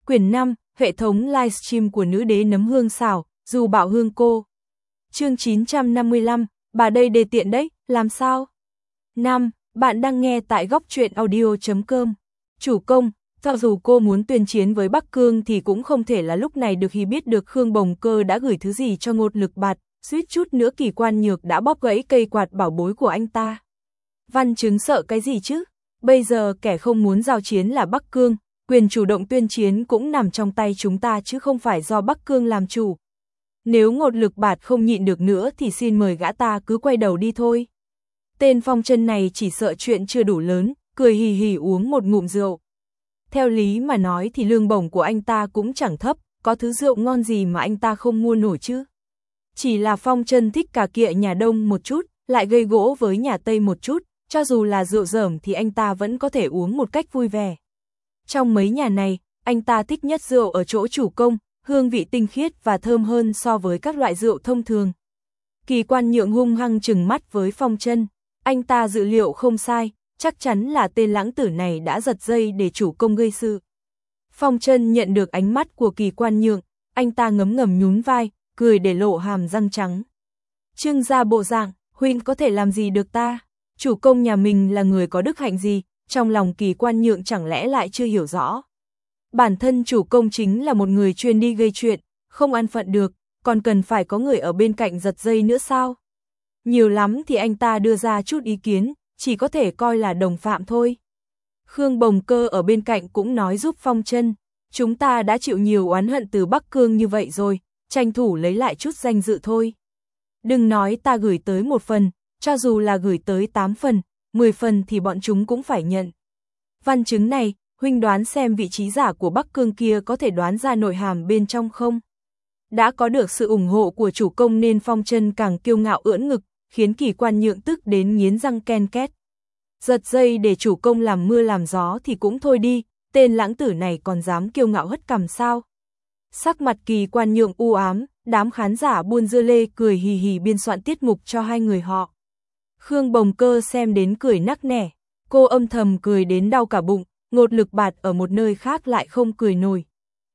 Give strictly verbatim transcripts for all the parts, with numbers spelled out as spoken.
Quyển năm, hệ thống livestream của nữ đế nấm hương xào, dù bảo hương cô. Chương chín trăm năm mươi lăm, bà đây đề tiện đấy, làm sao? năm. Bạn đang nghe tại góc truyện audio chấm com. Chủ công, cho dù cô muốn tuyên chiến với Bắc Cương thì cũng không thể là lúc này được khi biết được Khương Bồng Cơ đã gửi thứ gì cho Ngột Lực Bạt, suýt chút nữa Kỳ Quan Nhược đã bóp gãy cây quạt bảo bối của anh ta. Văn Chứng sợ cái gì chứ? Bây giờ kẻ không muốn giao chiến là Bắc Cương, quyền chủ động tuyên chiến cũng nằm trong tay chúng ta chứ không phải do Bắc Cương làm chủ. Nếu Ngột Lực Bạt không nhịn được nữa thì xin mời gã ta cứ quay đầu đi thôi. Tên Phong Chân này chỉ sợ chuyện chưa đủ lớn, cười hì hì uống một ngụm rượu. Theo lý mà nói thì lương bổng của anh ta cũng chẳng thấp, có thứ rượu ngon gì mà anh ta không mua nổi chứ. Chỉ là Phong Chân thích cà kịa nhà Đông một chút, lại gây gỗ với nhà Tây một chút, cho dù là rượu dởm thì anh ta vẫn có thể uống một cách vui vẻ. Trong mấy nhà này, anh ta thích nhất rượu ở chỗ chủ công, hương vị tinh khiết và thơm hơn so với các loại rượu thông thường. Kỳ Quan Nhượng hung hăng trừng mắt với Phong Chân, anh ta dự liệu không sai, chắc chắn là tên lãng tử này đã giật dây để chủ công gây sự. Phong Chân nhận được ánh mắt của Kỳ Quan Nhượng, anh ta ngấm ngầm nhún vai, cười để lộ hàm răng trắng. Trương gia bộ dạng, huynh có thể làm gì được ta? Chủ công nhà mình là người có đức hạnh gì, trong lòng Kỳ Quan Nhượng chẳng lẽ lại chưa hiểu rõ. Bản thân chủ công chính là một người chuyên đi gây chuyện, không an phận được, còn cần phải có người ở bên cạnh giật dây nữa sao? Nhiều lắm thì anh ta đưa ra chút ý kiến, chỉ có thể coi là đồng phạm thôi. Khương Bồng Cơ ở bên cạnh cũng nói giúp Phong Chân, chúng ta đã chịu nhiều oán hận từ Bắc Cương như vậy rồi, tranh thủ lấy lại chút danh dự thôi. Đừng nói ta gửi tới một phần, cho dù là gửi tới tám phần, mười phần thì bọn chúng cũng phải nhận. Văn Chứng này, huynh đoán xem vị trí giả của Bắc Cương kia có thể đoán ra nội hàm bên trong không? Đã có được sự ủng hộ của chủ công nên Phong Chân càng kiêu ngạo ưỡn ngực, khiến Kỳ Quan Nhượng tức đến nghiến răng ken két. Giật dây để chủ công làm mưa làm gió thì cũng thôi đi, tên lãng tử này còn dám kiêu ngạo hất cằm sao? Sắc mặt Kỳ Quan Nhượng u ám, đám khán giả buôn dưa lê cười hì hì biên soạn tiết mục cho hai người họ. Khương Bồng Cơ xem đến cười nắc nẻ, cô âm thầm cười đến đau cả bụng, Ngột Lực Bạt ở một nơi khác lại không cười nổi.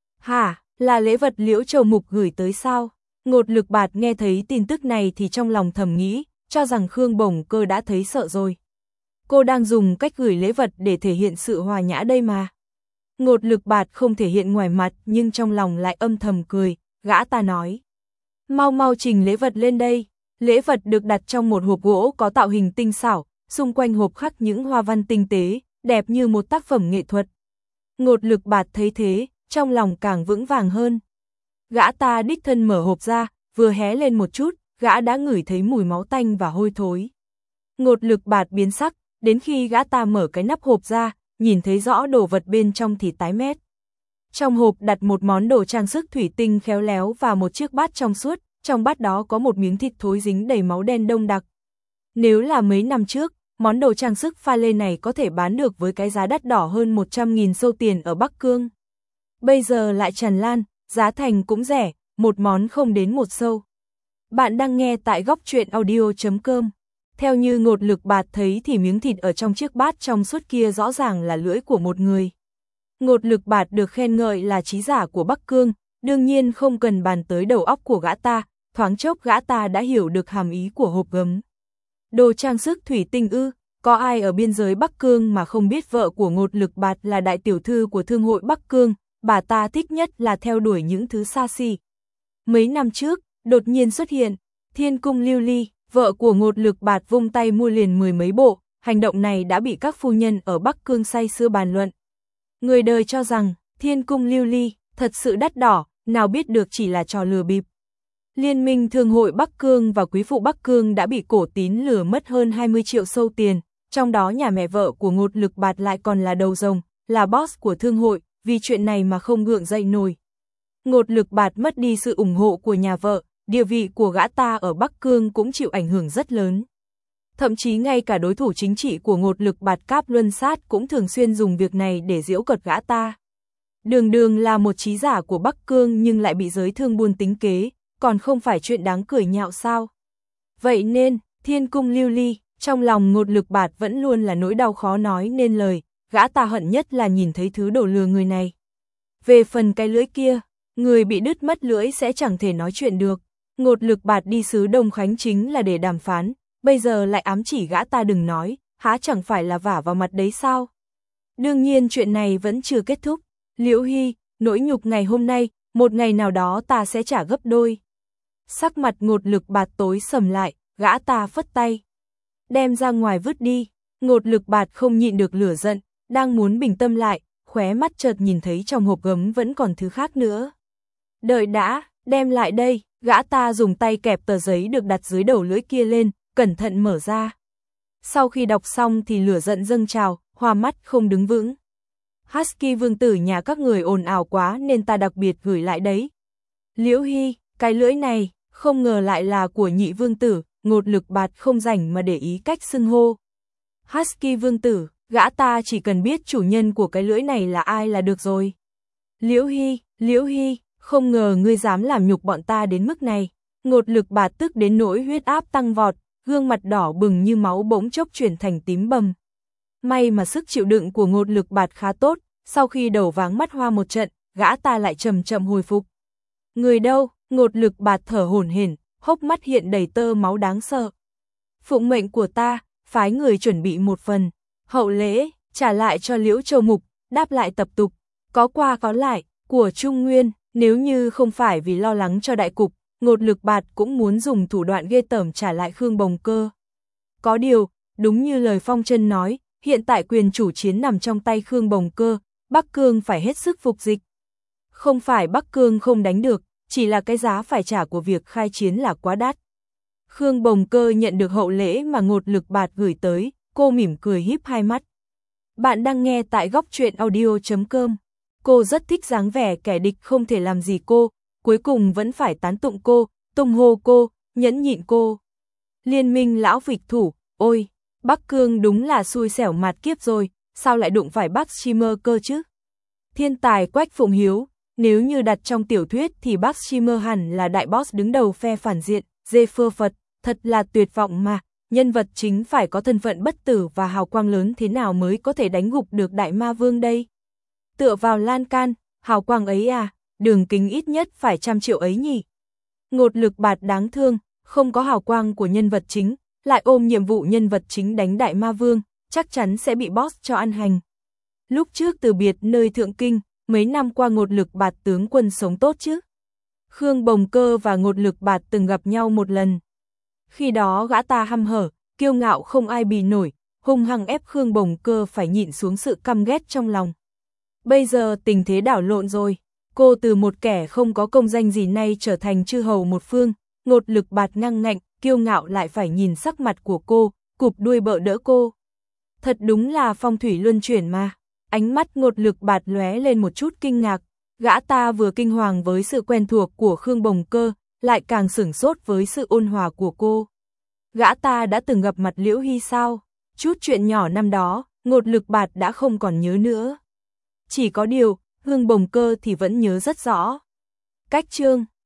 Hả, là lễ vật Liễu Châu Mục gửi tới sao? Ngột Lực Bạt nghe thấy tin tức này thì trong lòng thầm nghĩ, cho rằng Khương Bồng Cơ đã thấy sợ rồi. Cô đang dùng cách gửi lễ vật để thể hiện sự hòa nhã đây mà. Ngột Lực Bạt không thể hiện ngoài mặt nhưng trong lòng lại âm thầm cười, gã ta nói. Mau mau trình lễ vật lên đây. Lễ vật được đặt trong một hộp gỗ có tạo hình tinh xảo, xung quanh hộp khắc những hoa văn tinh tế, đẹp như một tác phẩm nghệ thuật. Ngột Lực Bạt thấy thế, trong lòng càng vững vàng hơn. Gã ta đích thân mở hộp ra, vừa hé lên một chút, gã đã ngửi thấy mùi máu tanh và hôi thối. Ngột Lực Bạt biến sắc, đến khi gã ta mở cái nắp hộp ra, nhìn thấy rõ đồ vật bên trong thì tái mét. Trong hộp đặt một món đồ trang sức thủy tinh khéo léo và một chiếc bát trong suốt, trong bát đó có một miếng thịt thối dính đầy máu đen đông đặc. Nếu là mấy năm trước, món đồ trang sức pha lê này có thể bán được với cái giá đắt đỏ hơn một trăm nghìn sâu tiền ở Bắc Cương. Bây giờ lại tràn lan, giá thành cũng rẻ, một món không đến một sâu. Bạn đang nghe tại góc truyện audio chấm com. Theo như Ngột Lực Bạt thấy thì miếng thịt ở trong chiếc bát trong suốt kia rõ ràng là lưỡi của một người. Ngột Lực Bạt được khen ngợi là trí giả của Bắc Cương, đương nhiên không cần bàn tới đầu óc của gã ta, thoáng chốc gã ta đã hiểu được hàm ý của hộp gấm. Đồ trang sức thủy tinh ư, có ai ở biên giới Bắc Cương mà không biết vợ của Ngột Lực Bạt là đại tiểu thư của thương hội Bắc Cương, bà ta thích nhất là theo đuổi những thứ xa xỉ. Mấy năm trước, đột nhiên xuất hiện, Thiên Cung Lưu Ly, vợ của Ngột Lực Bạt vung tay mua liền mười mấy bộ, hành động này đã bị các phu nhân ở Bắc Cương say sưa bàn luận. Người đời cho rằng, Thiên Cung Lưu Ly, thật sự đắt đỏ, nào biết được chỉ là trò lừa bịp. Liên minh Thương hội Bắc Cương và Quý phụ Bắc Cương đã bị Cổ Tín lừa mất hơn hai mươi triệu sâu tiền, trong đó nhà mẹ vợ của Ngột Lực Bạt lại còn là đầu rồng, là boss của thương hội, vì chuyện này mà không gượng dậy nổi. Ngột Lực Bạt mất đi sự ủng hộ của nhà vợ, địa vị của gã ta ở Bắc Cương cũng chịu ảnh hưởng rất lớn. Thậm chí ngay cả đối thủ chính trị của Ngột Lực Bạt Cáp Luân Sát cũng thường xuyên dùng việc này để giễu cợt gã ta. Đường đường là một trí giả của Bắc Cương nhưng lại bị giới thương buôn tính kế, còn không phải chuyện đáng cười nhạo sao. Vậy nên, Thiên Cung Lưu Ly, trong lòng Ngột Lực Bạt vẫn luôn là nỗi đau khó nói nên lời, gã ta hận nhất là nhìn thấy thứ đồ lừa người này. Về phần cái lưỡi kia, người bị đứt mất lưỡi sẽ chẳng thể nói chuyện được. Ngột Lực Bạt đi xứ Đông Khánh chính là để đàm phán, bây giờ lại ám chỉ gã ta đừng nói, há chẳng phải là vả vào mặt đấy sao? Đương nhiên chuyện này vẫn chưa kết thúc. Liễu Hy, nỗi nhục ngày hôm nay, một ngày nào đó ta sẽ trả gấp đôi. Sắc mặt Ngột Lực Bạt tối sầm lại, gã ta phất tay. Đem ra ngoài vứt đi. Ngột Lực Bạt không nhịn được lửa giận, đang muốn bình tâm lại, khóe mắt chợt nhìn thấy trong hộp gấm vẫn còn thứ khác nữa. Đợi đã, đem lại đây, gã ta dùng tay kẹp tờ giấy được đặt dưới đầu lưỡi kia lên, cẩn thận mở ra. Sau khi đọc xong thì lửa giận dâng trào, hoa mắt không đứng vững. Husky vương tử nhà các người ồn ào quá nên ta đặc biệt gửi lại đấy. Liễu Hy, cái lưỡi này, không ngờ lại là của nhị vương tử. Ngột Lực Bạt không rảnh mà để ý cách xưng hô. Husky vương tử, gã ta chỉ cần biết chủ nhân của cái lưỡi này là ai là được rồi. Liễu Hy, Liễu Hy, không ngờ ngươi dám làm nhục bọn ta đến mức này. Ngột Lực Bạt tức đến nỗi huyết áp tăng vọt, gương mặt đỏ bừng như máu bỗng chốc chuyển thành tím bầm. May mà sức chịu đựng của Ngột Lực Bạt khá tốt, sau khi đầu váng mắt hoa một trận, gã ta lại chậm chậm hồi phục. Người đâu? Ngột Lực Bạt thở hổn hển, hốc mắt hiện đầy tơ máu đáng sợ. Phụng mệnh của ta, phái người chuẩn bị một phần hậu lễ, trả lại cho Liễu Châu Mục, đáp lại tập tục, có qua có lại, của Trung Nguyên, nếu như không phải vì lo lắng cho đại cục, Ngột Lực Bạt cũng muốn dùng thủ đoạn ghê tởm trả lại Khương Bồng Cơ. Có điều, đúng như lời Phong Chân nói, hiện tại quyền chủ chiến nằm trong tay Khương Bồng Cơ, Bắc Cương phải hết sức phục dịch. Không phải Bắc Cương không đánh được, chỉ là cái giá phải trả của việc khai chiến là quá đắt. Khương Bồng Cơ nhận được hậu lễ mà Ngột Lực Bạt gửi tới, cô mỉm cười híp hai mắt. Bạn đang nghe tại góc truyện audio chấm com. Cô rất thích dáng vẻ kẻ địch không thể làm gì cô, cuối cùng vẫn phải tán tụng cô, tung hô cô, nhẫn nhịn cô. Liên minh lão vịch thủ, ôi, Bắc Cương đúng là xui xẻo mạt kiếp rồi, sao lại đụng phải Bắc Shimmer cơ chứ? Thiên tài Quách Phụng Hiếu, nếu như đặt trong tiểu thuyết thì Bắc Shimmer hẳn là đại boss đứng đầu phe phản diện, dê phơ Phật, thật là tuyệt vọng mà, nhân vật chính phải có thân phận bất tử và hào quang lớn thế nào mới có thể đánh gục được đại ma vương đây? Tựa vào lan can, hào quang ấy à, đường kính ít nhất phải trăm triệu ấy nhỉ? Ngột Lực Bạt đáng thương, không có hào quang của nhân vật chính, lại ôm nhiệm vụ nhân vật chính đánh đại ma vương, chắc chắn sẽ bị boss cho ăn hành. Lúc trước từ biệt nơi Thượng Kinh, mấy năm qua Ngột Lực Bạt tướng quân sống tốt chứ? Khương Bồng Cơ và Ngột Lực Bạt từng gặp nhau một lần. Khi đó gã ta hăm hở, kiêu ngạo không ai bì nổi, hung hăng ép Khương Bồng Cơ phải nhịn xuống sự căm ghét trong lòng. Bây giờ tình thế đảo lộn rồi, cô từ một kẻ không có công danh gì nay trở thành chư hầu một phương, Ngột Lực Bạt ngăng ngạnh, kiêu ngạo lại phải nhìn sắc mặt của cô, cụp đuôi bợ đỡ cô. Thật đúng là phong thủy luân chuyển mà. Ánh mắt Ngột Lực Bạt lóe lên một chút kinh ngạc, gã ta vừa kinh hoàng với sự quen thuộc của Khương Bồng Cơ, lại càng sửng sốt với sự ôn hòa của cô. Gã ta đã từng gặp mặt Liễu Hy sao? Chút chuyện nhỏ năm đó, Ngột Lực Bạt đã không còn nhớ nữa. Chỉ có điều, Khương Bồng Cơ thì vẫn nhớ rất rõ. Cách chương